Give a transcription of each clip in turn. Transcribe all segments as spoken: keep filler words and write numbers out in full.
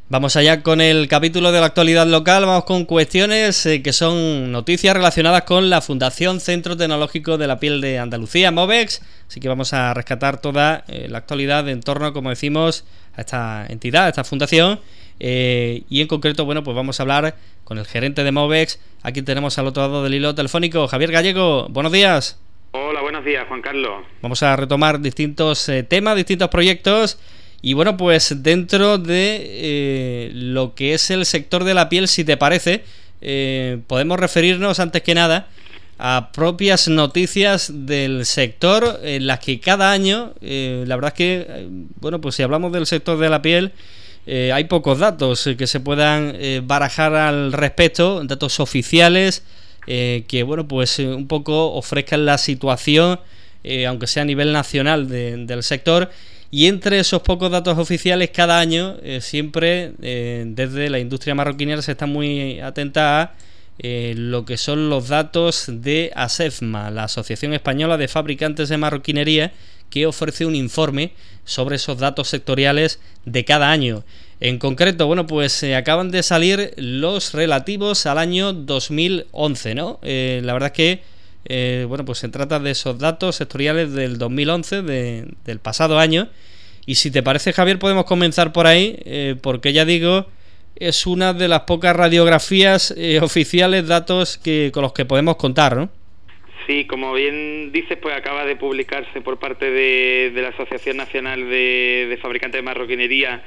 Vamos allá con el capítulo de la actualidad local. Vamos con cuestiones eh, que son noticias relacionadas con la Fundación Centro Tecnológico de la Piel de Andalucía, Movex. Así que vamos a rescatar toda eh, la actualidad en torno, como decimos, a esta entidad, a esta fundación. Eh, y en concreto, bueno, pues vamos a hablar con el gerente de Movex. Aquí tenemos al otro lado del hilo telefónico, Javier Gallego. Buenos días. Hola, buenos días, Juan Carlos. Vamos a retomar distintos eh, temas, distintos proyectos. Y bueno, pues dentro de eh, lo que es el sector de la piel, si te parece, eh, podemos referirnos antes que nada a propias noticias del sector en las que cada año, eh, la verdad es que, eh, bueno, pues si hablamos del sector de la piel, eh, hay pocos datos que se puedan eh, barajar al respecto, datos oficiales eh, que, bueno, pues eh, un poco ofrezcan la situación, eh, aunque sea a nivel nacional de, del sector. Y entre esos pocos datos oficiales, cada año, eh, siempre eh, desde la industria marroquinera se está muy atenta a eh, lo que son los datos de ASEFMA, la Asociación Española de Fabricantes de Marroquinería, que ofrece un informe sobre esos datos sectoriales de cada año. En concreto, bueno, pues eh, acaban de salir los relativos al año dos mil once, ¿no? Eh, la verdad es que Eh, bueno, pues se trata de esos datos sectoriales del dos mil once, de, del pasado año. Y si te parece, Javier, podemos comenzar por ahí, eh, porque ya digo, es una de las pocas radiografías eh, oficiales, datos que con los que podemos contar, ¿no? Sí, como bien dices, pues acaba de publicarse por parte de, de la Asociación Nacional de, de Fabricantes de Marroquinería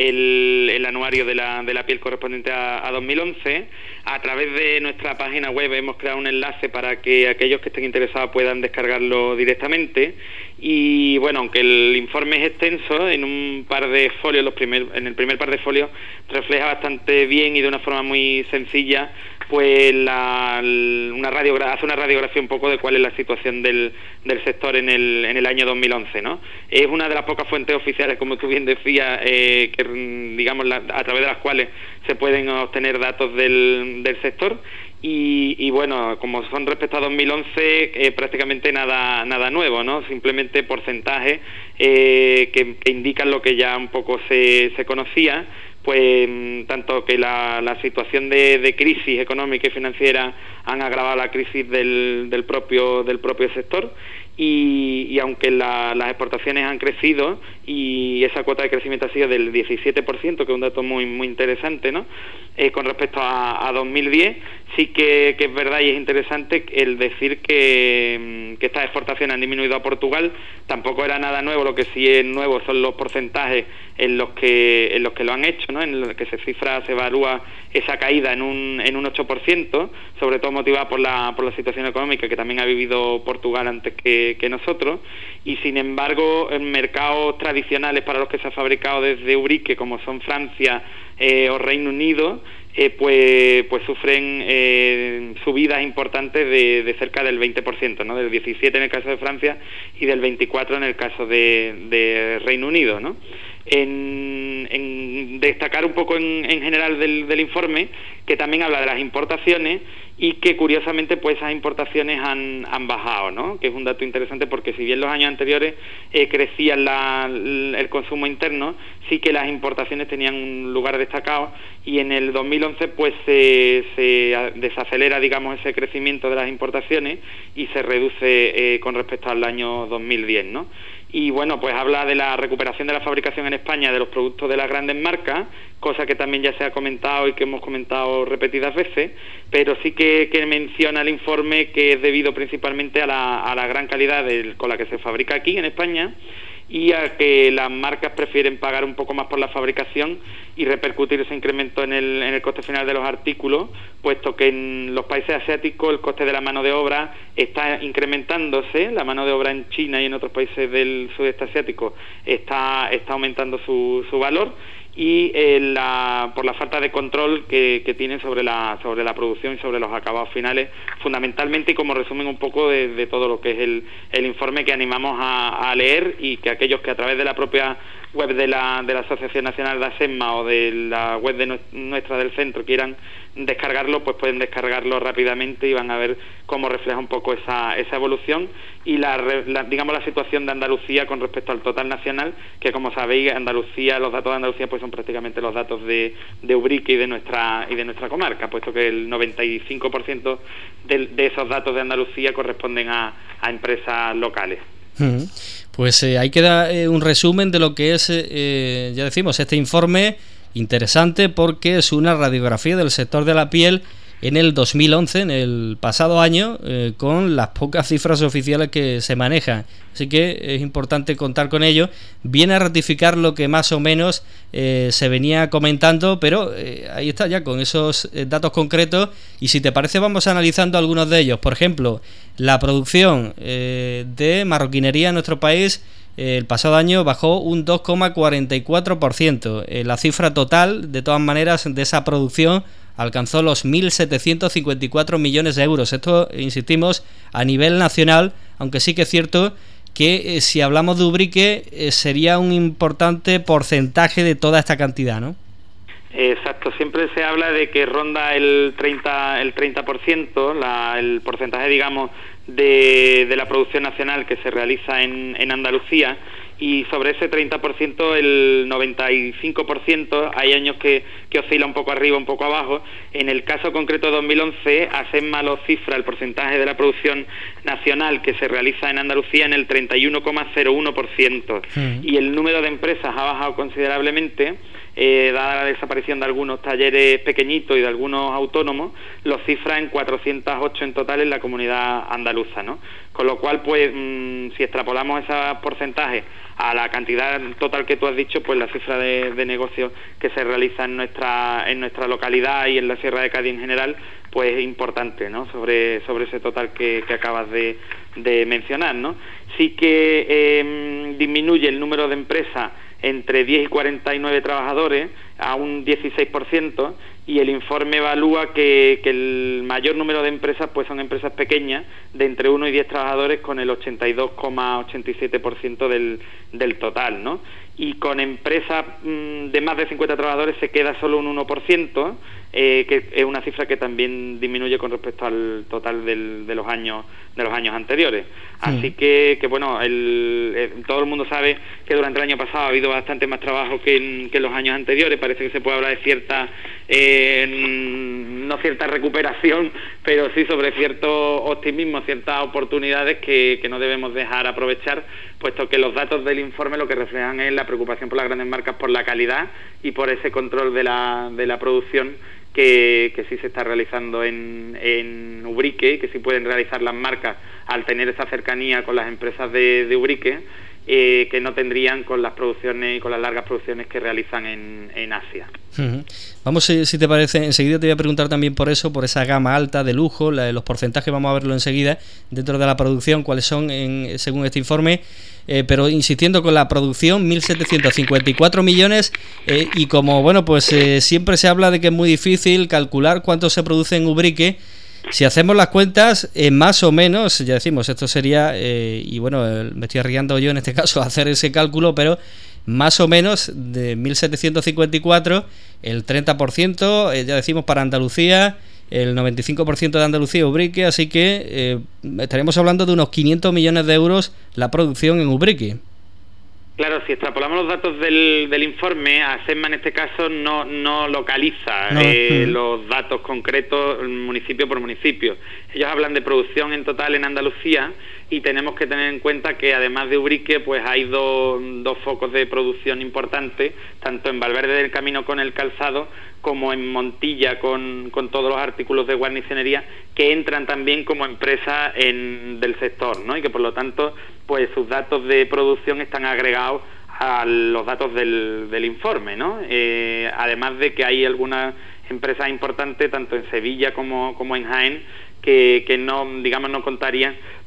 el, el anuario de la, de la piel correspondiente a, a dos mil once. A través de nuestra página web hemos creado un enlace para que aquellos que estén interesados puedan descargarlo directamente. Y bueno, aunque el informe es extenso, en un par de folios, los primer, en el primer par de folios, refleja bastante bien y de una forma muy sencilla pues la, una radiogra- hace una radiografía un poco de cuál es la situación del, del sector en el, en el año dos mil once, ¿no? Es una de las pocas fuentes oficiales, como tú bien decías, eh, que digamos la, a través de las cuales se pueden obtener datos del, del sector. Y, y bueno, como son respecto a dos mil once, eh, prácticamente nada nada nuevo, ¿no? Simplemente porcentajes eh, que, que indican lo que ya un poco se, se conocía, pues tanto que la, la situación de, de crisis económica y financiera han agravado la crisis del, del propio del propio sector. Y, y aunque la, las exportaciones han crecido y esa cuota de crecimiento ha sido del diecisiete por ciento, que es un dato muy muy interesante, ¿no? Eh, con respecto a, a dos mil diez, sí que, que es verdad y es interesante el decir que, que estas exportaciones han disminuido a Portugal. Tampoco era nada nuevo, lo que sí es nuevo son los porcentajes en los que en los que lo han hecho, ¿no? En los que se cifra, se evalúa esa caída en un en un ocho por ciento, sobre todo motivada por la por la situación económica que también ha vivido Portugal antes que, que nosotros. Y sin embargo, en mercados tradicionales para los que se ha fabricado desde Ubrique, como son Francia eh, o Reino Unido, eh, pues pues sufren eh, subidas importantes de, de cerca del veinte por ciento, ¿no? Del diecisiete en el caso de Francia y del veinticuatro en el caso de, de Reino Unido, ¿no? En, en destacar un poco en, en general del, del informe, que también habla de las importaciones y que curiosamente pues esas importaciones han, han bajado, ¿no? Que es un dato interesante porque si bien los años anteriores eh, crecía la, el consumo interno, sí que las importaciones tenían un lugar destacado y en el dos mil once pues se, se desacelera, digamos, ese crecimiento de las importaciones y se reduce eh, con respecto al año dos mil diez, ¿no? Y bueno, pues habla de la recuperación de la fabricación en España de los productos de las grandes marcas, cosa que también ya se ha comentado y que hemos comentado repetidas veces, pero sí que, que menciona el informe que es debido principalmente a la, a la gran calidad del, con la que se fabrica aquí en España, y a que las marcas prefieren pagar un poco más por la fabricación y repercutir ese incremento en el, en el coste final de los artículos, puesto que en los países asiáticos el coste de la mano de obra está incrementándose, la mano de obra en China y en otros países del sudeste asiático está, está aumentando su, su valor, y eh, la, por la falta de control que, que tienen sobre la sobre la producción y sobre los acabados finales, fundamentalmente, y como resumen un poco de, de todo lo que es el, el informe que animamos a, a leer, y que aquellos que a través de la propia web de la, de la Asociación Nacional de ASEMA o de la web de nuestra del centro quieran descargarlo, pues pueden descargarlo rápidamente y van a ver cómo refleja un poco esa, esa evolución y la, la digamos la situación de Andalucía con respecto al total nacional, que como sabéis Andalucía, los datos de Andalucía pues son prácticamente los datos de, de Ubrique y de nuestra y de nuestra comarca, puesto que el noventa y cinco por ciento de, de esos datos de Andalucía corresponden a, a empresas locales. Pues eh, ahí queda eh, un resumen de lo que es, eh, ya decimos, este informe interesante porque es una radiografía del sector de la piel en el dos mil once, en el pasado año, eh, con las pocas cifras oficiales que se manejan. Así que es importante contar con ello. Viene a ratificar lo que más o menos eh, se venía comentando, pero eh, ahí está ya con esos eh, datos concretos y si te parece vamos analizando algunos de ellos. Por ejemplo, la producción eh, de marroquinería en nuestro país eh, el pasado año bajó un dos coma cuarenta y cuatro por ciento. Eh, la cifra total, de todas maneras, de esa producción alcanzó los mil setecientos cincuenta y cuatro millones de euros. Esto, insistimos, a nivel nacional, aunque sí que es cierto que eh, si hablamos de Ubrique eh, sería un importante porcentaje de toda esta cantidad, ¿no? Exacto, siempre se habla de que ronda el treinta, el treinta por ciento, la, el porcentaje, digamos, de, de la producción nacional que se realiza en, en Andalucía, y sobre ese treinta por ciento, el noventa y cinco por ciento hay años que, que oscila un poco arriba, un poco abajo. En el caso concreto de dos mil once, ASEMA lo cifra el porcentaje de la producción nacional que se realiza en Andalucía en el treinta y uno coma cero uno por ciento, sí. Y el número de empresas ha bajado considerablemente. Eh, dada la desaparición de algunos talleres pequeñitos y de algunos autónomos, los cifra en cuatrocientos ocho en total en la comunidad andaluza, ¿no? Con lo cual, pues, mmm, si extrapolamos ese porcentaje a la cantidad total que tú has dicho, pues la cifra de, de negocio que se realiza en nuestra en nuestra localidad y en la Sierra de Cádiz en general, pues es importante, ¿no? Sobre sobre ese total que, que acabas de, de mencionar, ¿no? Sí que eh, disminuye el número de empresas entre diez y cuarenta y nueve trabajadores a un dieciséis por ciento, y el informe evalúa que, que el mayor número de empresas pues son empresas pequeñas de entre uno y diez trabajadores, con el ochenta y dos coma ochenta y siete por ciento del, del total, ¿no? Y con empresas mmm, de más de cincuenta trabajadores se queda solo un uno por ciento, eh, que es una cifra que también disminuye con respecto al total del, de los años de los años anteriores. Así que, que bueno, el, eh, todo el mundo sabe que durante el año pasado ha habido bastante más trabajo que en, que en los años anteriores. Parece que se puede hablar de cierta, eh, no cierta recuperación, pero sí sobre cierto optimismo, ciertas oportunidades que, que no debemos dejar aprovechar, puesto que los datos del informe lo que reflejan es la preocupación por las grandes marcas, por la calidad y por ese control de la, de la producción que, que sí se está realizando en, en Ubrique, que sí pueden realizar las marcas al tener esa cercanía con las empresas de, de Ubrique, eh, que no tendrían con las producciones y con las largas producciones que realizan en, en Asia. Uh-huh. Vamos, si, si te parece, enseguida te voy a preguntar también por eso, por esa gama alta de lujo, la, los porcentajes, vamos a verlo enseguida, dentro de la producción, cuáles son en, según este informe. Eh, pero insistiendo con la producción, mil setecientos cincuenta y cuatro millones, eh, y como bueno, pues eh, siempre se habla de que es muy difícil calcular cuánto se produce en Ubrique. Si hacemos las cuentas, eh, más o menos, ya decimos, esto sería, eh, y bueno, eh, me estoy arriesgando yo en este caso a hacer ese cálculo, pero más o menos de mil setecientos cincuenta y cuatro, el treinta por ciento, eh, ya decimos, para Andalucía, el noventa y cinco por ciento de Andalucía Ubrique, así que eh, estaremos hablando de unos quinientos millones de euros la producción en Ubrique. Claro, si extrapolamos los datos del, del informe, ASEMA en este caso no, no localiza no. Eh, los datos concretos municipio por municipio. Ellos hablan de producción en total en Andalucía, y tenemos que tener en cuenta que además de Ubrique pues hay dos, dos focos de producción importantes, tanto en Valverde del Camino con el calzado como en Montilla con, con todos los artículos de guarnicionería, que entran también como empresa en, del sector, ¿no? Y que por lo tanto pues sus datos de producción están agregados a los datos del, del informe, ¿no? Eh, además de que hay algunas empresas importantes tanto en Sevilla como, como en Jaén que, que no, digamos, no contarían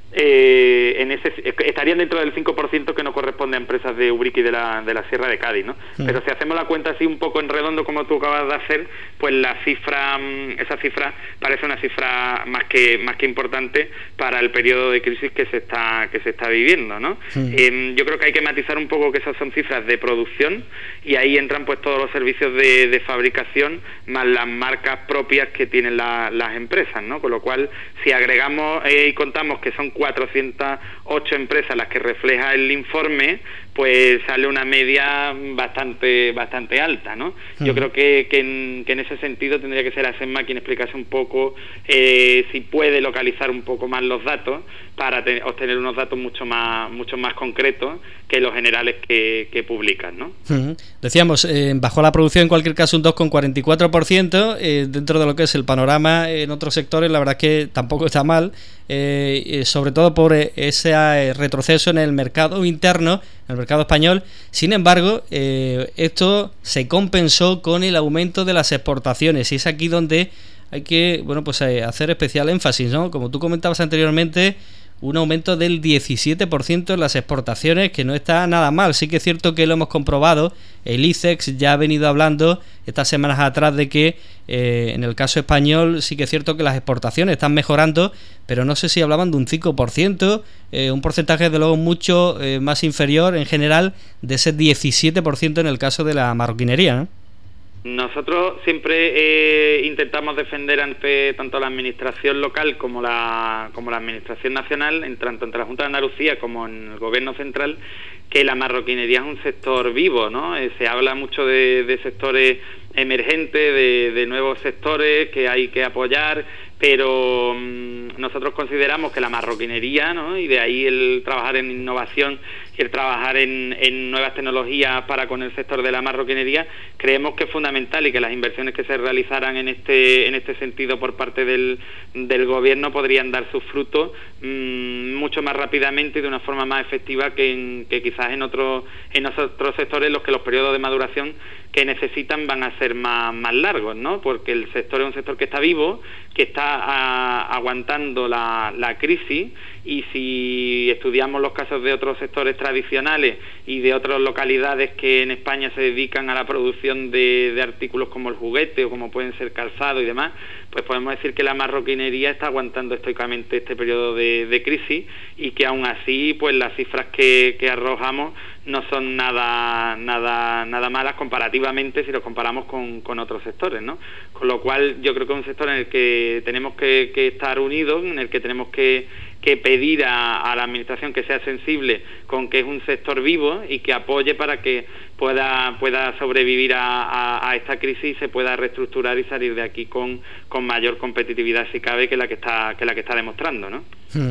Eh, en ese estarían dentro del cinco por ciento que no corresponde a empresas de Ubrique y de la, de la Sierra de Cádiz, ¿no? Mm. Pero si hacemos la cuenta así un poco en redondo como tú acabas de hacer, pues la cifra, esa cifra parece una cifra más que más que importante para el periodo de crisis que se está que se está viviendo, ¿no? Mm. Eh, yo creo que hay que matizar un poco que esas son cifras de producción y ahí entran pues todos los servicios de, de fabricación más las marcas propias que tienen la, las empresas, ¿no? Con lo cual, si agregamos eh, y contamos que son cuatrocientas ocho empresas las que refleja el informe, pues sale una media bastante bastante alta, ¿no? Uh-huh. Yo creo que, que, en, que en ese sentido tendría que ser ASEMA quien explicase un poco eh, si puede localizar un poco más los datos para te, obtener unos datos mucho más mucho más concretos que los generales que, que publican, ¿no? Uh-huh. Decíamos, eh, bajó la producción en cualquier caso un dos coma cuarenta y cuatro por ciento, eh, dentro de lo que es el panorama en otros sectores, la verdad es que tampoco está mal, eh, eh, sobre todo por eh, ese eh, retroceso en el mercado interno, en el mercado español. Sin embargo, eh, esto se compensó con el aumento de las exportaciones y es aquí donde hay que, bueno, pues eh, hacer especial énfasis, ¿no? Como tú comentabas anteriormente, un aumento del diecisiete por ciento en las exportaciones, que no está nada mal. Sí que es cierto que lo hemos comprobado, el I C E X ya ha venido hablando estas semanas atrás de que eh, en el caso español sí que es cierto que las exportaciones están mejorando, pero no sé si hablaban de un cinco por ciento, eh, un porcentaje de luego mucho eh, más inferior en general de ese diecisiete por ciento en el caso de la marroquinería, ¿no? Nosotros siempre eh, intentamos defender ante tanto la administración local como la como la administración nacional, en tanto entre la Junta de Andalucía como en el Gobierno central, que la marroquinería es un sector vivo, ¿no? Eh, se habla mucho de, de sectores emergentes, de, de nuevos sectores que hay que apoyar, pero mmm, nosotros consideramos que la marroquinería, ¿no? Y de ahí el trabajar en innovación y el trabajar en, en nuevas tecnologías para con el sector de la marroquinería, creemos que es fundamental y que las inversiones que se realizaran en este en este sentido por parte del, del gobierno podrían dar sus frutos mmm, mucho más rápidamente y de una forma más efectiva que, en, que quizás en otros en otros sectores en los que los periodos de maduración que necesitan van a ser más, más largos, ¿no? Porque el sector es un sector que está vivo, que está a, aguantando la, la crisis, y si estudiamos los casos de otros sectores tradicionales y de otras localidades que en España se dedican a la producción de, de artículos como el juguete o como pueden ser calzado y demás, pues podemos decir que la marroquinería está aguantando estoicamente este periodo de, de crisis y que aún así pues las cifras que, que arrojamos no son nada nada nada malas comparativamente si lo comparamos con, con otros sectores, ¿no? Con lo cual yo creo que es un sector en el que tenemos que, que estar unidos, en el que tenemos que, que pedir a, a la administración que sea sensible con que es un sector vivo y que apoye para que pueda pueda sobrevivir a, a, a esta crisis y se pueda reestructurar y salir de aquí con, con mayor competitividad si cabe que la que está que la que está demostrando, ¿no?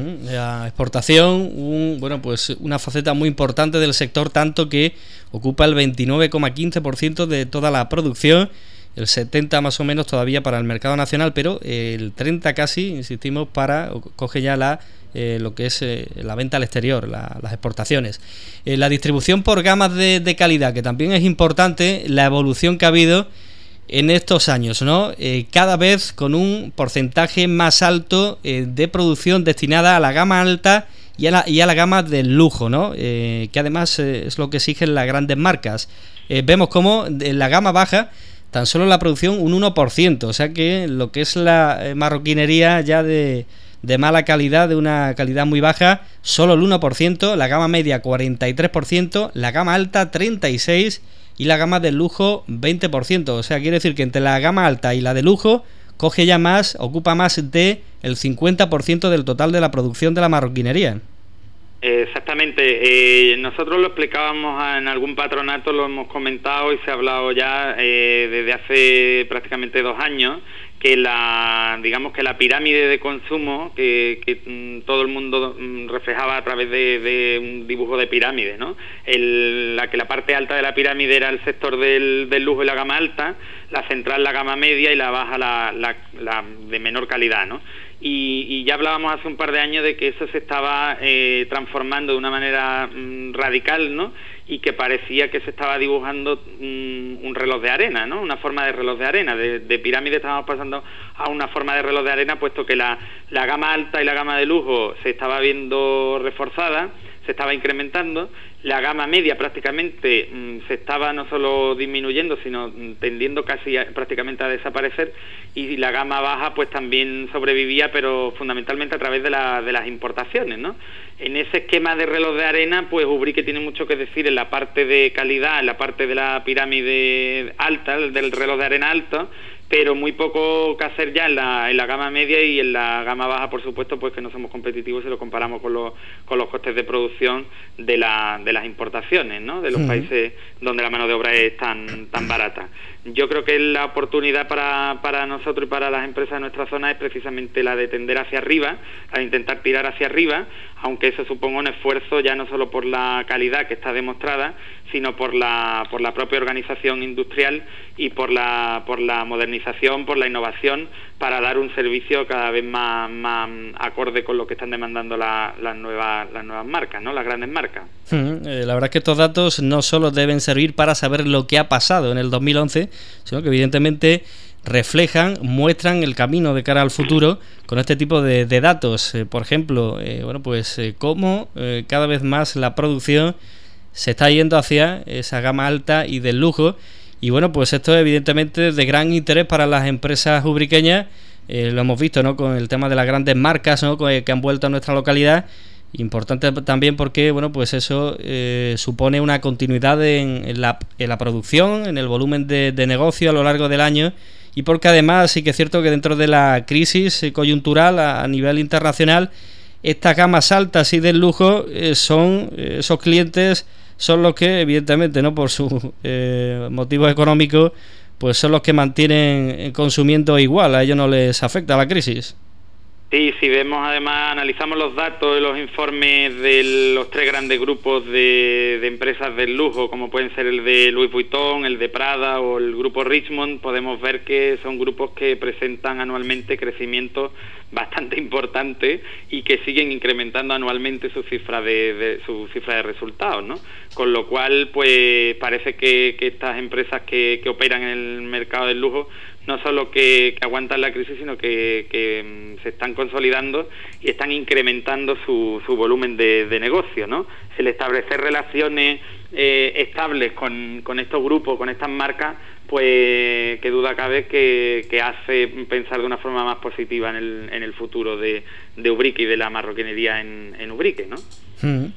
La exportación, un, bueno, pues una faceta muy importante del sector, tanto que ocupa el veintinueve coma quince por ciento de toda la producción, el setenta más o menos todavía para el mercado nacional, pero el treinta casi, insistimos, para coge ya la eh, lo que es eh, la venta al exterior, la, las exportaciones. Eh, la distribución por gamas de, de calidad, que también es importante, la evolución que ha habido en estos años, ¿no? Eh, cada vez con un porcentaje más alto eh, de producción destinada a la gama alta y a la, y a la gama del lujo, ¿no? Eh, que además eh, es lo que exigen las grandes marcas. Eh, vemos como en la gama baja tan solo la producción un uno por ciento, o sea que lo que es la eh, marroquinería ya de, de mala calidad, de una calidad muy baja, solo el uno por ciento, la gama media cuarenta y tres por ciento, la gama alta treinta y seis por ciento y la gama del lujo veinte por ciento, o sea, quiere decir que entre la gama alta y la de lujo coge ya más, ocupa más de el cincuenta por ciento del total de la producción de la marroquinería. Exactamente, eh, nosotros lo explicábamos en algún patronato, lo hemos comentado y se ha hablado ya eh, desde hace prácticamente dos años, que la digamos que la pirámide de consumo que, que mm, todo el mundo mm, reflejaba a través de, de un dibujo de pirámide, ¿no? El, la que la parte alta de la pirámide era el sector del, del lujo y la gama alta, la central la gama media y la baja la, la, la de menor calidad, ¿no? Y, y ya hablábamos hace un par de años de que eso se estaba eh, transformando de una manera mm, radical, ¿no? y que parecía que se estaba dibujando un, un reloj de arena, ¿no? Una forma de reloj de arena. De, de pirámide estábamos pasando a una forma de reloj de arena, puesto que la, la gama alta y la gama de lujo se estaba viendo reforzada, se estaba incrementando, la gama media prácticamente mmm, se estaba no solo disminuyendo, sino mmm, tendiendo casi a, prácticamente a desaparecer, y la gama baja pues también sobrevivía, pero fundamentalmente a través de, la, de las importaciones, ¿no? En ese esquema de reloj de arena, pues Ubrique tiene mucho que decir en la parte de calidad, en la parte de la pirámide alta, del reloj de arena alto, pero muy poco que hacer ya en la, en la gama media, y en la gama baja, por supuesto, pues que no somos competitivos si lo comparamos con los, con los costes de producción de, la, de las importaciones, ¿no? De los uh-huh. países donde la mano de obra es tan, tan barata. Yo creo que la oportunidad para, para nosotros y para las empresas de nuestra zona es precisamente la de tender hacia arriba, la de intentar tirar hacia arriba, aunque eso suponga un esfuerzo ya no solo por la calidad que está demostrada, sino por la, por la propia organización industrial y por la, por la modernización, por la innovación, para dar un servicio cada vez más, más acorde con lo que están demandando la, las nuevas, las nuevas marcas, ¿no? Las grandes marcas. Hmm, eh, la verdad es que estos datos no solo deben servir para saber lo que ha pasado en el dos mil once, sino que evidentemente reflejan, muestran el camino de cara al futuro con este tipo de, de datos. Eh, por ejemplo, eh, bueno, pues eh, cómo eh, cada vez más la producción se está yendo hacia esa gama alta y del lujo. Y bueno, pues esto es evidentemente de gran interés para las empresas ubriqueñas. Eh, lo hemos visto, ¿no?, con el tema de las grandes marcas, ¿no?, que han vuelto a nuestra localidad. Importante también porque, bueno, pues eso eh, supone una continuidad en, en, la, en la producción, en el volumen de, de negocio a lo largo del año, y porque además sí que es cierto que dentro de la crisis coyuntural a, a nivel internacional, estas gamas altas y del lujo eh, son eh, esos clientes son los que, evidentemente, no por sus eh, motivos económicos, pues son los que mantienen consumiendo igual, a ellos no les afecta la crisis. Sí, si vemos además, analizamos los datos de los informes de los tres grandes grupos de, de empresas del lujo, como pueden ser el de Louis Vuitton, el de Prada o el grupo Richemont, podemos ver que son grupos que presentan anualmente crecimientos bastante importantes y que siguen incrementando anualmente su cifra de, de su cifra de resultados, ¿no? Con lo cual, pues parece que, que estas empresas que, que operan en el mercado del lujo no solo que, que aguantan la crisis, sino que, que um, se están consolidando y están incrementando su, su volumen de, de negocio, ¿no? El establecer relaciones eh, estables con, con estos grupos, con estas marcas, pues qué duda cabe que, que hace pensar de una forma más positiva en el, en el futuro de, de Ubrique y de la marroquinería en, en Ubrique, ¿no? Hmm.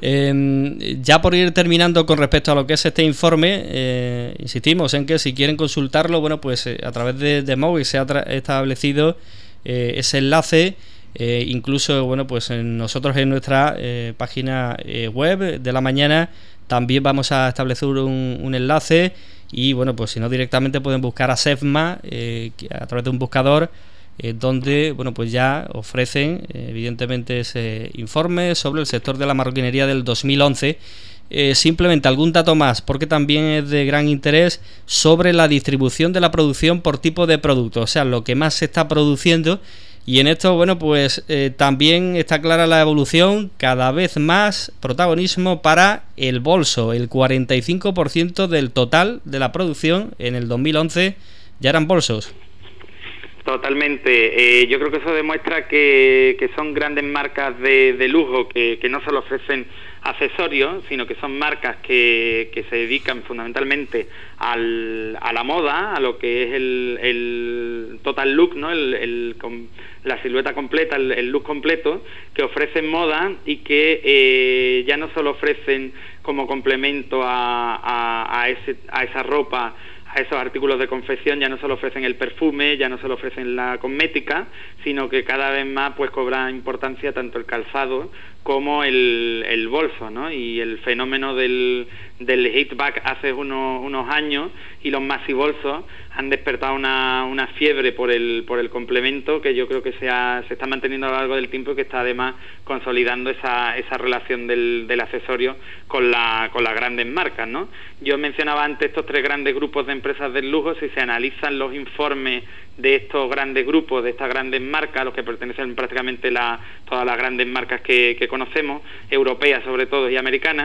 Eh, ya por ir terminando con respecto a lo que es este informe, eh, insistimos en que si quieren consultarlo, bueno, pues eh, a través de, de Mowi se ha establecido eh, ese enlace, eh, incluso, bueno, pues en nosotros en nuestra eh, página eh, web de la mañana también vamos a establecer un, un enlace, y bueno, pues si no, directamente pueden buscar a SEFMA eh, a través de un buscador, Eh, donde bueno, pues ya ofrecen eh, evidentemente ese informe sobre el sector de la marroquinería del dos mil once. Eh, simplemente algún dato más, porque también es de gran interés, sobre la distribución de la producción por tipo de producto, o sea, lo que más se está produciendo. Y en esto, bueno, pues eh, también está clara la evolución, cada vez más protagonismo para el bolso. El cuarenta y cinco por ciento del total de la producción en el dos mil once ya eran bolsos. Totalmente. Eh, yo creo que eso demuestra que, que son grandes marcas de, de lujo que, que no solo ofrecen accesorios, sino que son marcas que, que se dedican fundamentalmente al, a la moda, a lo que es el, el total look, ¿no? El, el, la silueta completa, el, el look completo, que ofrecen moda y que eh, ya no solo ofrecen como complemento a, a, a, ese, a esa ropa, a esos artículos de confección, ya no solo ofrecen el perfume, ya no solo ofrecen la cosmética, sino que cada vez más pues cobra importancia tanto el calzado como el, el bolso, ¿no? Y el fenómeno del, del hitback hace unos, unos años y los maxi-bolsos han despertado una, una fiebre por el, por el complemento, que yo creo que se, ha, se está manteniendo a lo largo del tiempo y que está además consolidando esa, esa relación del, del accesorio con, la, con las grandes marcas, ¿no? Yo mencionaba antes estos tres grandes grupos de empresas del lujo. Si se analizan los informes de estos grandes grupos, de estas grandes marcas, a los que pertenecen prácticamente la, todas las grandes marcas que, que conocemos, europeas sobre todo y americanas,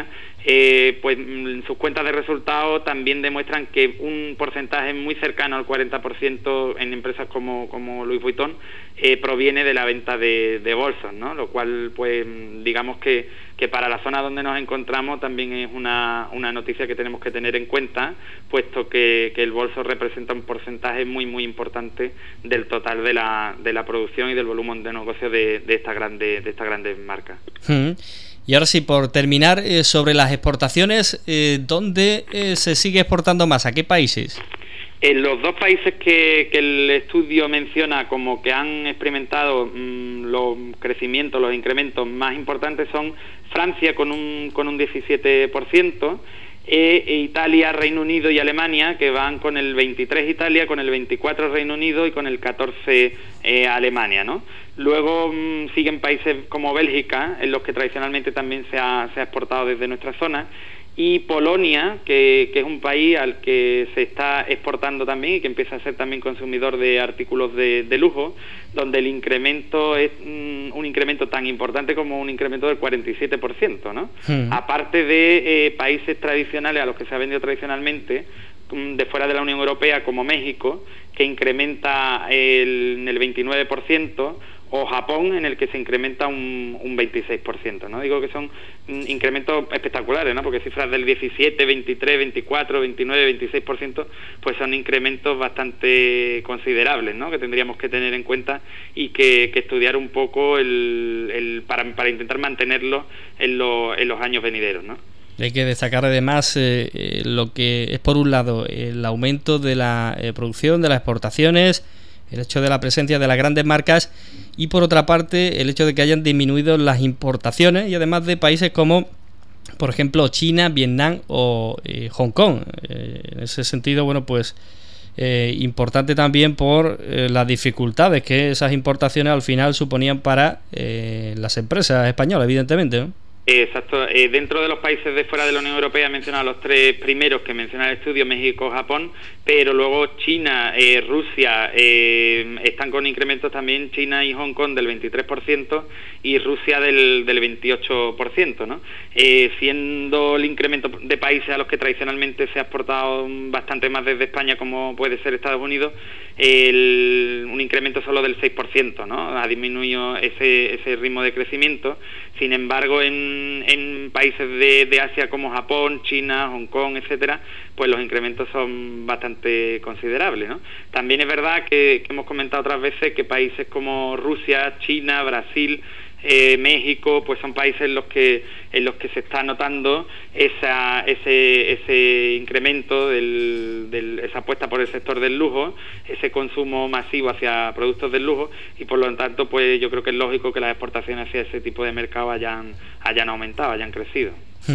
eh, pues mm, sus cuentas de resultados también demuestran que un porcentaje muy cercano al cuarenta por ciento en empresas como, como Louis Vuitton eh, proviene de la venta de, de bolsos, ¿no? Lo cual, pues, digamos que, que para la zona donde nos encontramos también es una, una noticia que tenemos que tener en cuenta, puesto que, que el bolso representa un porcentaje muy, muy importante del total de la, de la producción y del volumen de negocio de, de estas grandes, de estas grandes marcas. Hmm. Y ahora sí, por terminar, eh, sobre las exportaciones, eh, ¿dónde eh, se sigue exportando más? ¿A qué países? En los dos países que, que el estudio menciona como que han experimentado mmm, los crecimientos, los incrementos más importantes son Francia con un, con un diecisiete por ciento, e, e Italia, Reino Unido y Alemania, que van con el veintitrés Italia, con el veinticuatro Reino Unido y con el catorce eh, Alemania, ¿no? Luego mmm, siguen países como Bélgica, en los que tradicionalmente también se ha, se ha exportado desde nuestra zona, y Polonia, que, que es un país al que se está exportando también y que empieza a ser también consumidor de artículos de, de lujo, donde el incremento es mm, un incremento tan importante como un incremento del cuarenta y siete por ciento, ¿no? Hmm. Aparte de eh, países tradicionales a los que se ha vendido tradicionalmente, de fuera de la Unión Europea, como México, que incrementa el, en el veintinueve por ciento, o Japón, en el que se incrementa un, un veintiséis por ciento, ¿no? Digo que son incrementos espectaculares, ¿no? Porque cifras del diecisiete, veintitrés, veinticuatro, veintinueve, veintiséis por ciento, pues son incrementos bastante considerables, ¿no? Que tendríamos que tener en cuenta y que, que estudiar un poco el, el para, para intentar mantenerlo en, lo, en los años venideros, ¿no? Hay que destacar además eh, eh, lo que es, por un lado, el aumento de la eh, producción, de las exportaciones, el hecho de la presencia de las grandes marcas, y por otra parte el hecho de que hayan disminuido las importaciones, y además de países como, por ejemplo, China, Vietnam o eh, Hong Kong. Eh, en ese sentido, bueno, pues eh, importante también por eh, las dificultades que esas importaciones al final suponían para eh, las empresas españolas, evidentemente, ¿no? Exacto. Eh, dentro de los países de fuera de la Unión Europea he mencionado los tres primeros que menciona el estudio, México, Japón, pero luego China, eh, Rusia, eh, están con incrementos también, China y Hong Kong del veintitrés por ciento y Rusia del, del veintiocho por ciento, ¿no? Eh, siendo el incremento de países a los que tradicionalmente se ha exportado bastante más desde España, como puede ser Estados Unidos, el, un incremento solo del seis por ciento, ¿no? Ha disminuido ese, ese ritmo de crecimiento. Sin embargo, en, en países de, de Asia como Japón, China, Hong Kong, etcétera, pues los incrementos son bastante considerables, ¿no? También es verdad que, que hemos comentado otras veces que países como Rusia, China, Brasil, eh, México, pues son países en los que en los que se está notando esa ese ese incremento del, del esa apuesta por el sector del lujo, ese consumo masivo hacia productos del lujo, y por lo tanto pues yo creo que es lógico que las exportaciones hacia ese tipo de mercado hayan hayan aumentado, hayan crecido.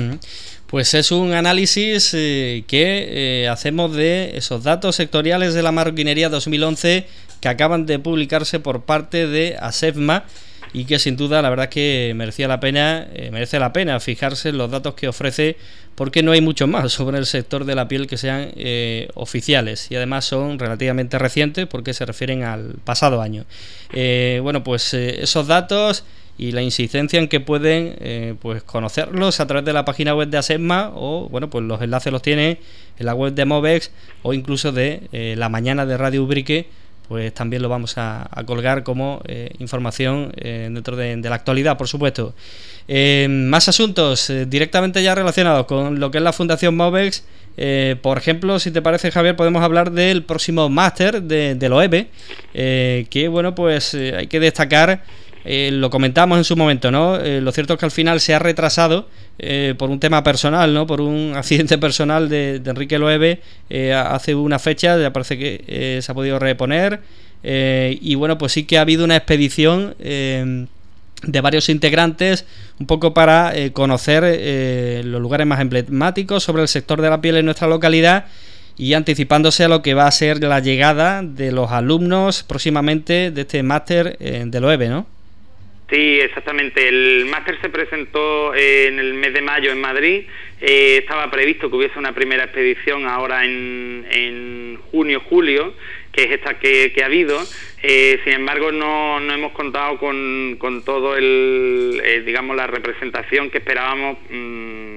Pues es un análisis eh, que eh, hacemos de esos datos sectoriales de la marroquinería dos mil once que acaban de publicarse por parte de ASEFMA, y que sin duda la verdad es que merecía la pena, eh, merece la pena fijarse en los datos que ofrece, porque no hay mucho más sobre el sector de la piel que sean eh, oficiales, y además son relativamente recientes porque se refieren al pasado año. Eh, bueno, pues eh, esos datos y la insistencia en que pueden eh, pues conocerlos a través de la página web de ASEFMA, o bueno, pues los enlaces los tiene en la web de Movex o incluso de eh, la mañana de Radio Ubrique, pues también lo vamos a, a colgar como eh, información eh, dentro de, de la actualidad, por supuesto. Eh, más asuntos eh, directamente ya relacionados con lo que es la Fundación Movex. Eh, por ejemplo, si te parece, Javier, podemos hablar del próximo máster de, de LOEVE, eh, que bueno, pues eh, hay que destacar, eh, lo comentamos en su momento, ¿no? Eh, lo cierto es que al final se ha retrasado eh, por un tema personal, ¿no? Por un accidente personal de, de Enrique Loewe eh, hace una fecha, ya parece que eh, se ha podido reponer, eh, y bueno, pues sí que ha habido una expedición eh, de varios integrantes, un poco para eh, conocer eh, los lugares más emblemáticos sobre el sector de la piel en nuestra localidad, y anticipándose a lo que va a ser la llegada de los alumnos próximamente de este máster eh, de Loewe, ¿no? Sí, exactamente. El máster se presentó eh, en el mes de mayo en Madrid. Eh, estaba previsto que hubiese una primera expedición ahora en, en junio, julio, que es esta que, que ha habido. Eh, sin embargo, no, no hemos contado con, con todo el, eh, digamos, la representación que esperábamos mmm,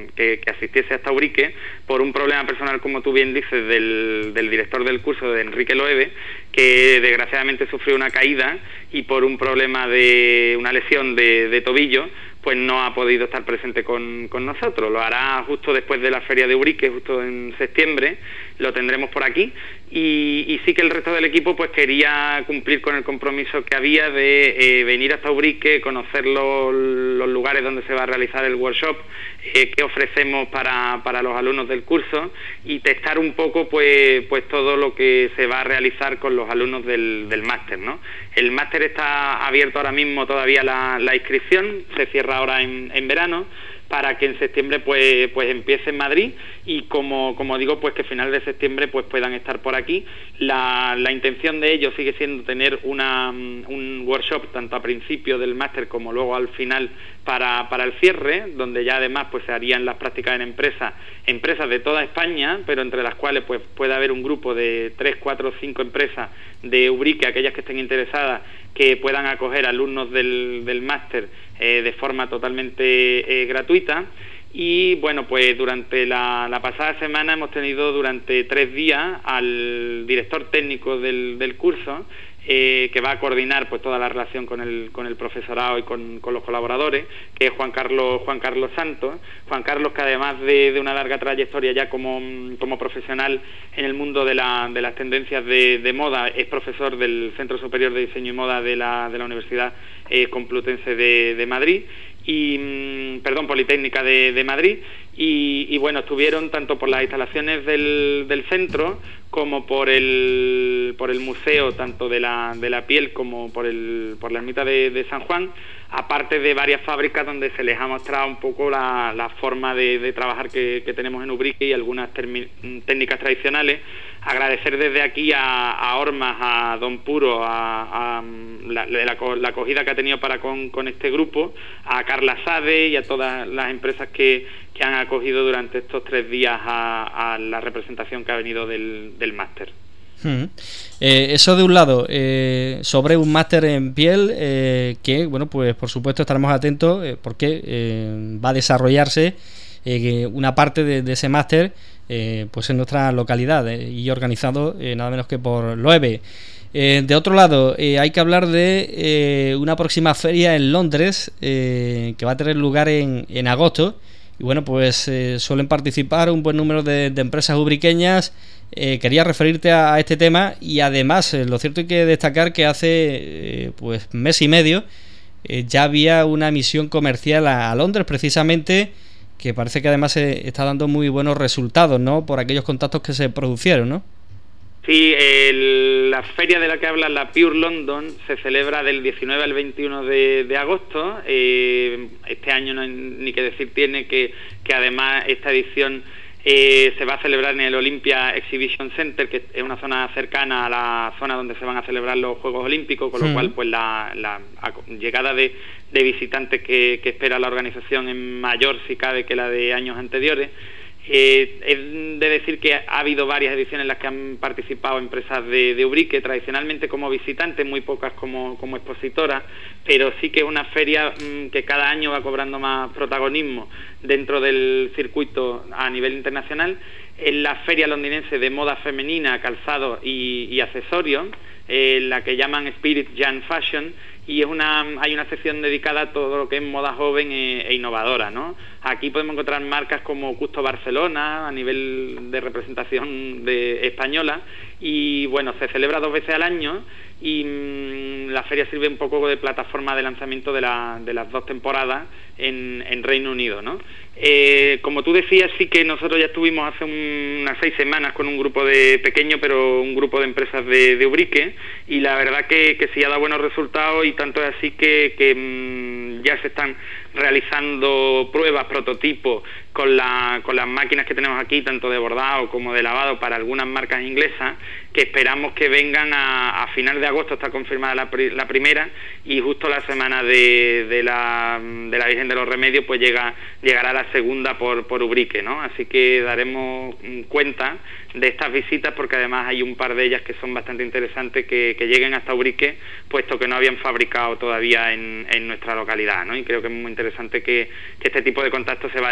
que, que asistiese hasta Ubrique por un problema personal, como tú bien dices, del, del director del curso, de Enrique Loewe, que desgraciadamente sufrió una caída y por un problema de una lesión de, de tobillo, pues no ha podido estar presente con, con nosotros. Lo hará justo después de la feria de Ubrique, justo en septiembre, lo tendremos por aquí, y, y sí que el resto del equipo pues quería cumplir con el compromiso que había de eh, venir hasta Ubrique, conocer los, los lugares donde se va a realizar el workshop, eh, qué ofrecemos para, para los alumnos del curso, y testar un poco pues, pues todo lo que se va a realizar con los alumnos del, del máster, ¿no? El máster está abierto ahora mismo todavía la, la inscripción, se cierra ahora en, en verano, para que en septiembre pues pues empiece en Madrid, y como como digo, pues que a final de septiembre pues puedan estar por aquí. La, la intención de ellos sigue siendo tener una un workshop tanto a principio del máster como luego al final para, para el cierre, donde ya además pues se harían las prácticas en empresas, empresas de toda España, pero entre las cuales pues puede haber un grupo de tres, cuatro, cinco empresas de Ubrique, aquellas que estén interesadas, que puedan acoger alumnos del, del máster eh, de forma totalmente eh, gratuita. Y bueno, pues durante la, la pasada semana hemos tenido durante tres días al director técnico del, del curso, eh, que va a coordinar pues toda la relación con el, con el profesorado y con, con los colaboradores, que es Juan Carlos, Juan Carlos Santos. Juan Carlos, que además de, de una larga trayectoria ya como, como profesional en el mundo de, la, de las tendencias de, de moda, es profesor del Centro Superior de Diseño y Moda de la, de la Universidad eh, Complutense de, de Madrid, y perdón, Politécnica de, de Madrid, y, y bueno, estuvieron tanto por las instalaciones del, del centro como por el por el museo, tanto de la de la piel como por el por la ermita de, de San Juan, aparte de varias fábricas donde se les ha mostrado un poco la, la forma de, de trabajar que, que tenemos en Ubrique y algunas termi, técnicas tradicionales. Agradecer desde aquí a, a Ormas, a Don Puro, a, a la, la, la acogida que ha tenido para con, con este grupo, a Carla Sade y a todas las empresas que, que han acogido durante estos tres días a, a la representación que ha venido del, del máster. Hmm. Eh, eso de un lado, eh, sobre un máster en piel, eh, que bueno, pues por supuesto estaremos atentos eh, porque eh, va a desarrollarse eh, una parte de, de ese máster eh, pues en nuestra localidad eh, y organizado eh, nada menos que por Loewe. Eh, de otro lado, eh, hay que hablar de eh, una próxima feria en Londres eh, que va a tener lugar en, en agosto, y bueno, pues eh, suelen participar un buen número de, de empresas ubriqueñas. Eh, quería referirte a, a este tema, y además eh, lo cierto hay que destacar que hace eh, pues mes y medio eh, ya había una misión comercial a, a Londres precisamente, que parece que además eh, está dando muy buenos resultados, ¿no? Por aquellos contactos que se produjeron, ¿no? Sí, el, la feria de la que habla, la Pure London, se celebra del diecinueve al veintiuno de, de agosto. Eh, este año no hay ni que decir tiene que, que además esta edición eh, se va a celebrar en el Olympia Exhibition Center, que es una zona cercana a la zona donde se van a celebrar los Juegos Olímpicos, con lo sí. cual pues la, la llegada de, de visitantes que, que espera la organización es mayor, si cabe, que la de años anteriores. Eh, es de decir que ha habido varias ediciones en las que han participado empresas de, de Ubrique, tradicionalmente como visitantes, muy pocas como, como expositoras, pero sí que es una feria mmm, que cada año va cobrando más protagonismo dentro del circuito a nivel internacional. En la feria londinense de moda femenina, calzado y, y accesorios, eh, la que llaman Spirit Young Fashion, y es una hay una sección dedicada a todo lo que es moda joven e, e innovadora, ¿no? Aquí podemos encontrar marcas como Custo Barcelona a nivel de representación de española, y bueno, se celebra dos veces al año, y mmm, la feria sirve un poco de plataforma de lanzamiento de, la, de las dos temporadas en, en Reino Unido, ¿no? Eh, como tú decías, sí que nosotros ya estuvimos hace un, unas seis semanas con un grupo de pequeño, pero un grupo de empresas de, de Ubrique, y la verdad que, que sí ha dado buenos resultados, y tanto es así que, que mmm, ya se están realizando pruebas, prototipos con, la, con las máquinas que tenemos aquí, tanto de bordado como de lavado, para algunas marcas inglesas, que esperamos que vengan a, a final de agosto. Está confirmada la, la primera, y justo la semana de, de, la, de la Virgen de los Remedios pues llega llegará la segunda por, por Ubrique, ¿no? Así que daremos cuenta de estas visitas, porque además hay un par de ellas que son bastante interesantes, que, que lleguen hasta Ubrique, puesto que no habían fabricado todavía en, en nuestra localidad, ¿no? Y creo que es muy interesante que, que este tipo de contactos se vayan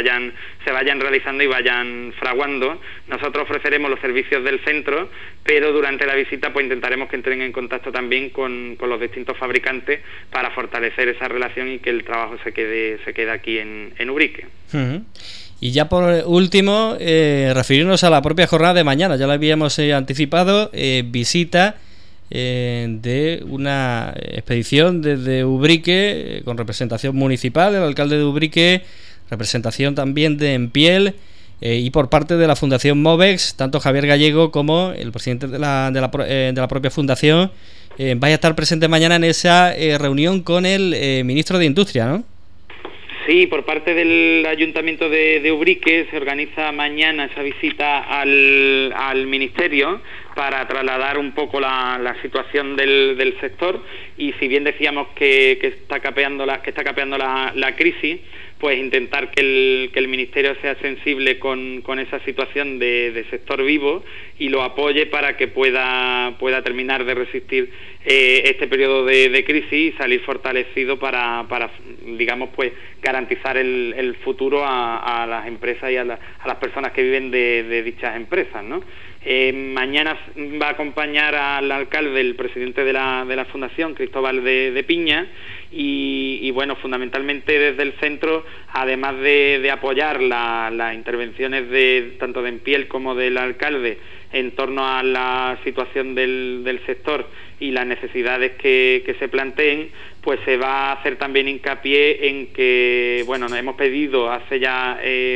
se vayan realizando y vayan fraguando. Nosotros ofreceremos los servicios del centro, pero durante la visita pues intentaremos que entren en contacto también con, con los distintos fabricantes para fortalecer esa relación y que el trabajo se quede se quede aquí en, en Ubrique. Uh-huh. Y ya por último, eh, referirnos a la propia jornada de mañana. Ya lo habíamos eh, anticipado, eh, visita eh, de una expedición desde Ubrique, eh, con representación municipal, el alcalde de Ubrique, representación también de Empiel, eh, y por parte de la Fundación Movex, tanto Javier Gallego como el presidente de la, de la, eh, de la propia fundación, eh, vaya a estar presente mañana en esa eh, reunión con el eh, ministro de Industria, ¿no? Sí, por parte del Ayuntamiento de, de Ubrique se organiza mañana esa visita al, al Ministerio para trasladar un poco la, la situación del, del sector, y si bien decíamos que, que está capeando la, que está capeando la, la crisis, pues intentar que el, que el Ministerio sea sensible con, con esa situación de, de sector vivo y lo apoye para que pueda, pueda terminar de resistir eh, este periodo de, de crisis y salir fortalecido para, para digamos, pues garantizar el, el futuro a, a las empresas y a, la, a las personas que viven de, de dichas empresas, ¿no? Eh, mañana va a acompañar al alcalde, el presidente de la, de la Fundación, Cristóbal de, de Piña, y, y bueno, fundamentalmente desde el centro, además de, de apoyar la, las intervenciones de tanto de Empiel como del alcalde en torno a la situación del, del sector y las necesidades que, que se planteen, pues se va a hacer también hincapié en que, bueno, nos hemos pedido hace ya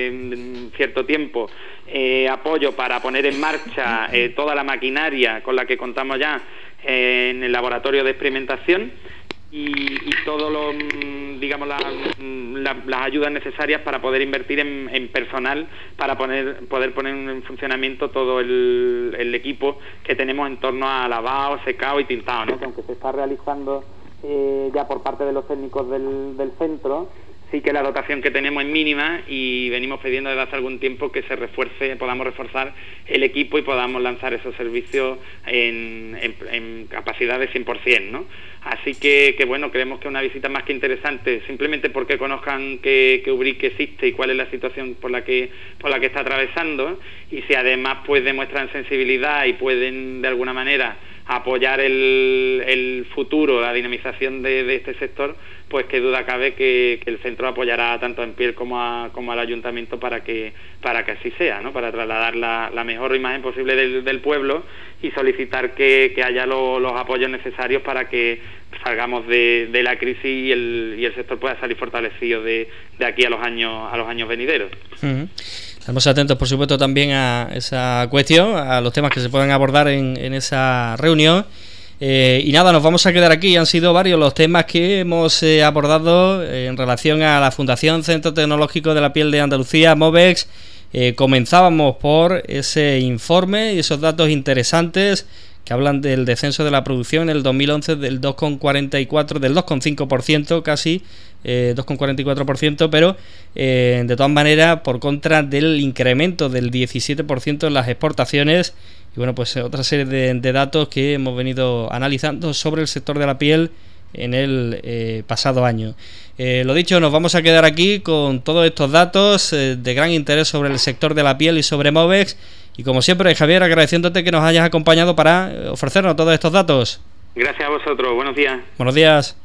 eh, cierto tiempo eh, apoyo para poner en marcha eh, toda la maquinaria con la que contamos ya eh, en el laboratorio de experimentación y, y todo lo, digamos, la, la, las ayudas necesarias para poder invertir en, en personal para poner, poder poner en funcionamiento todo el, el equipo que tenemos en torno a lavado, secado y tintado, ¿no? Que aunque se está realizando eh, ya por parte de los técnicos del, del centro, sí que la dotación que tenemos es mínima y venimos pidiendo desde hace algún tiempo que se refuerce, podamos reforzar el equipo y podamos lanzar esos servicios en, en, en capacidad de cien por ciento, ¿no? Así que, que bueno, creemos que es una visita más que interesante, simplemente porque conozcan que, que Ubrique existe y cuál es la situación por la que por la que está atravesando, y si además pues demuestran sensibilidad y pueden de alguna manera apoyar el, el futuro, la dinamización de, de este sector, pues qué duda cabe que, que el centro apoyará tanto a Empiel como a, como al ayuntamiento para que para que así sea, ¿no? Para trasladar la, la mejor imagen posible del, del pueblo y solicitar que, que haya lo, los apoyos necesarios para que salgamos de, de la crisis y el, y el sector pueda salir fortalecido de, de aquí a los años a los años venideros. Uh-huh. Estamos atentos, por supuesto, también a esa cuestión, a los temas que se puedan abordar en, en esa reunión. Eh, y nada, nos vamos a quedar aquí. Han sido varios los temas que hemos eh, abordado eh, en relación a la Fundación Centro Tecnológico de la Piel de Andalucía, Movex. Eh, comenzábamos por ese informe y esos datos interesantes que hablan del descenso de la producción en el dos mil once del dos coma cuarenta y cuatro, del dos coma cinco por ciento casi, eh, dos coma cuarenta y cuatro por ciento, pero eh, de todas maneras por contra del incremento del diecisiete por ciento en las exportaciones. Y bueno, pues otra serie de, de datos que hemos venido analizando sobre el sector de la piel en el eh, pasado año. Eh, lo dicho, nos vamos a quedar aquí con todos estos datos eh, de gran interés sobre el sector de la piel y sobre Movex. Y como siempre, Javier, agradeciéndote que nos hayas acompañado para ofrecernos todos estos datos. Gracias a vosotros, buenos días. Buenos días.